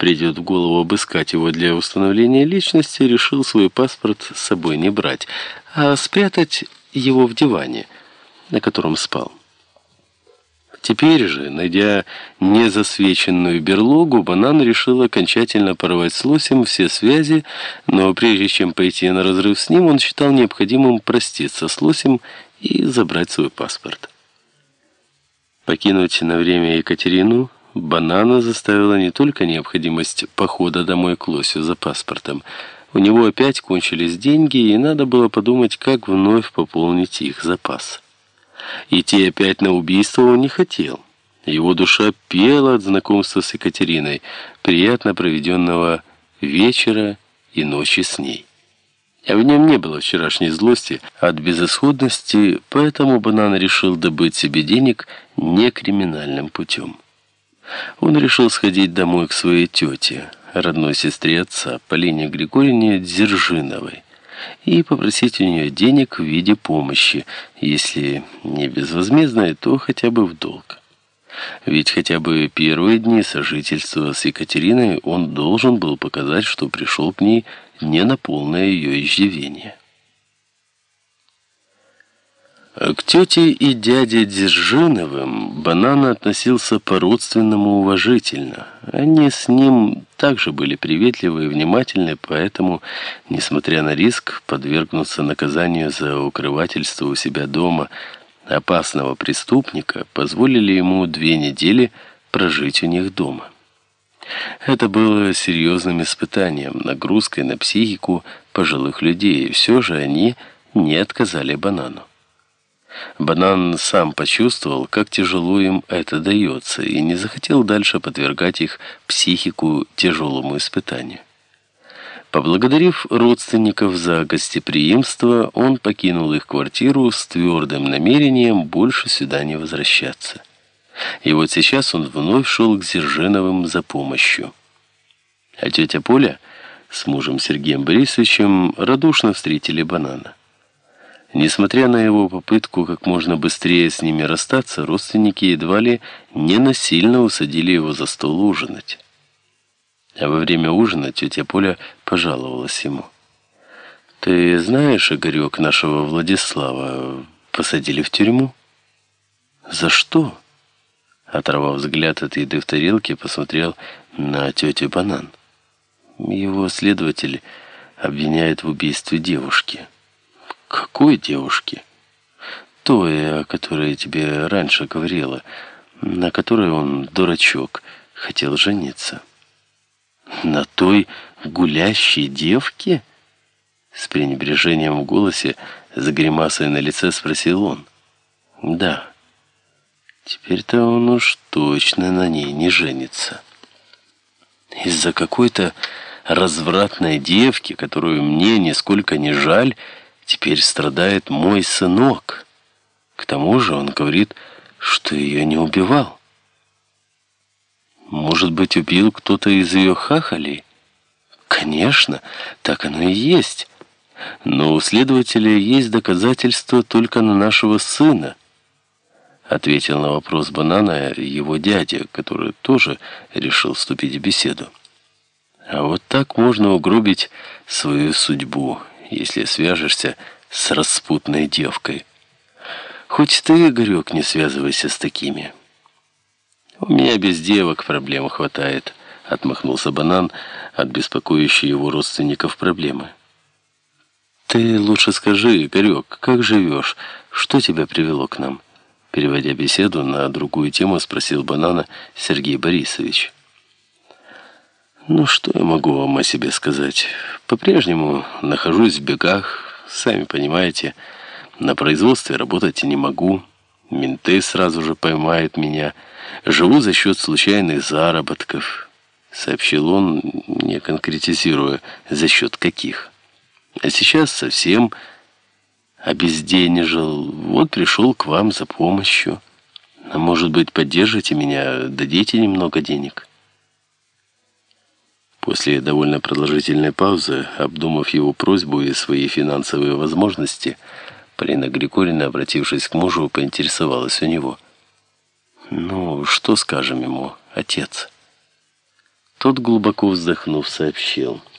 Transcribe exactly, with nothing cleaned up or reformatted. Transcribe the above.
придет в голову обыскать его для установления личности, решил свой паспорт с собой не брать, а спрятать его в диване, на котором спал. Теперь же, найдя незасвеченную берлогу, Банан решил окончательно порвать с Лосем все связи, но прежде чем пойти на разрыв с ним, он считал необходимым проститься с Лосем и забрать свой паспорт. Покинуть на время Екатерину Банана заставила не только необходимость похода домой к Лосю за паспортом. У него опять кончились деньги, и надо было подумать, как вновь пополнить их запас. Идти опять на убийство он не хотел. Его душа пела от знакомства с Екатериной, приятно проведенного вечера и ночи с ней. А в нем не было вчерашней злости от безысходности, поэтому Банан решил добыть себе денег не криминальным путем. Он решил сходить домой к своей тете, родной сестре отца, Полине Григорьевне Дзержиновой, и попросить у нее денег в виде помощи, если не безвозмездной, то хотя бы в долг. Ведь хотя бы первые дни сожительства с Екатериной он должен был показать, что пришел к ней не на полное ее иждивение. К тете и дяде Дзержиновым Банан относился по-родственному уважительно. Они с ним также были приветливы и внимательны, поэтому, несмотря на риск подвергнуться наказанию за укрывательство у себя дома опасного преступника, позволили ему две недели прожить у них дома. Это было серьезным испытанием, нагрузкой на психику пожилых людей, и все же они не отказали Банану. Банан сам почувствовал, как тяжело им это дается, и не захотел дальше подвергать их психику тяжелому испытанию. Поблагодарив родственников за гостеприимство, он покинул их квартиру с твердым намерением больше сюда не возвращаться. И вот сейчас он вновь шел к Дзержиновым за помощью. А тетя Поля с мужем Сергеем Борисовичем радушно встретили Банана. Несмотря на его попытку как можно быстрее с ними расстаться, родственники едва ли не насильно усадили его за стол ужинать. А во время ужина тетя Поля пожаловалась ему. «Ты знаешь, Игорек, нашего Владислава посадили в тюрьму?» «За что?» Оторвав взгляд от еды в тарелке, посмотрел на тетю Банан. «Его следователь обвиняет в убийстве девушки». «Какой девушки?» «Той, о которой я тебе раньше говорила, на которой он, дурачок, хотел жениться». «На той гулящей девке?» С пренебрежением в голосе, с гримасой на лице спросил он. «Да. Теперь-то он уж точно на ней не женится. Из-за какой-то развратной девки, которую мне нисколько не жаль, теперь страдает мой сынок. К тому же он говорит, что ее не убивал. Может быть, убил кто-то из ее хахалей? Конечно, так оно и есть. Но у следователя есть доказательства только на нашего сына», ответил на вопрос Банана его дядя, который тоже решил вступить в беседу. «А вот так можно угробить свою судьбу, если свяжешься с распутной девкой. Хоть ты, Игорек, не связывайся с такими». «У меня без девок проблем хватает», — отмахнулся Банан от беспокоящей его родственников проблемы. «Ты лучше скажи, Игорек, как живешь? Что тебя привело к нам?» Переводя беседу на другую тему, спросил Банана Сергей Борисович. «Ну, что я могу вам о себе сказать? По-прежнему нахожусь в бегах, сами понимаете, на производстве работать не могу, менты сразу же поймают меня, живу за счет случайных заработков», сообщил он, не конкретизируя, за счет каких. «А сейчас совсем обезденежил, вот пришел к вам за помощью. А может быть, поддержите меня, дадите немного денег?» После довольно продолжительной паузы, обдумав его просьбу и свои финансовые возможности, Полина Григорьевна, обратившись к мужу, поинтересовалась у него. «Ну, что скажем ему, отец?» Тот, глубоко вздохнув, сообщил: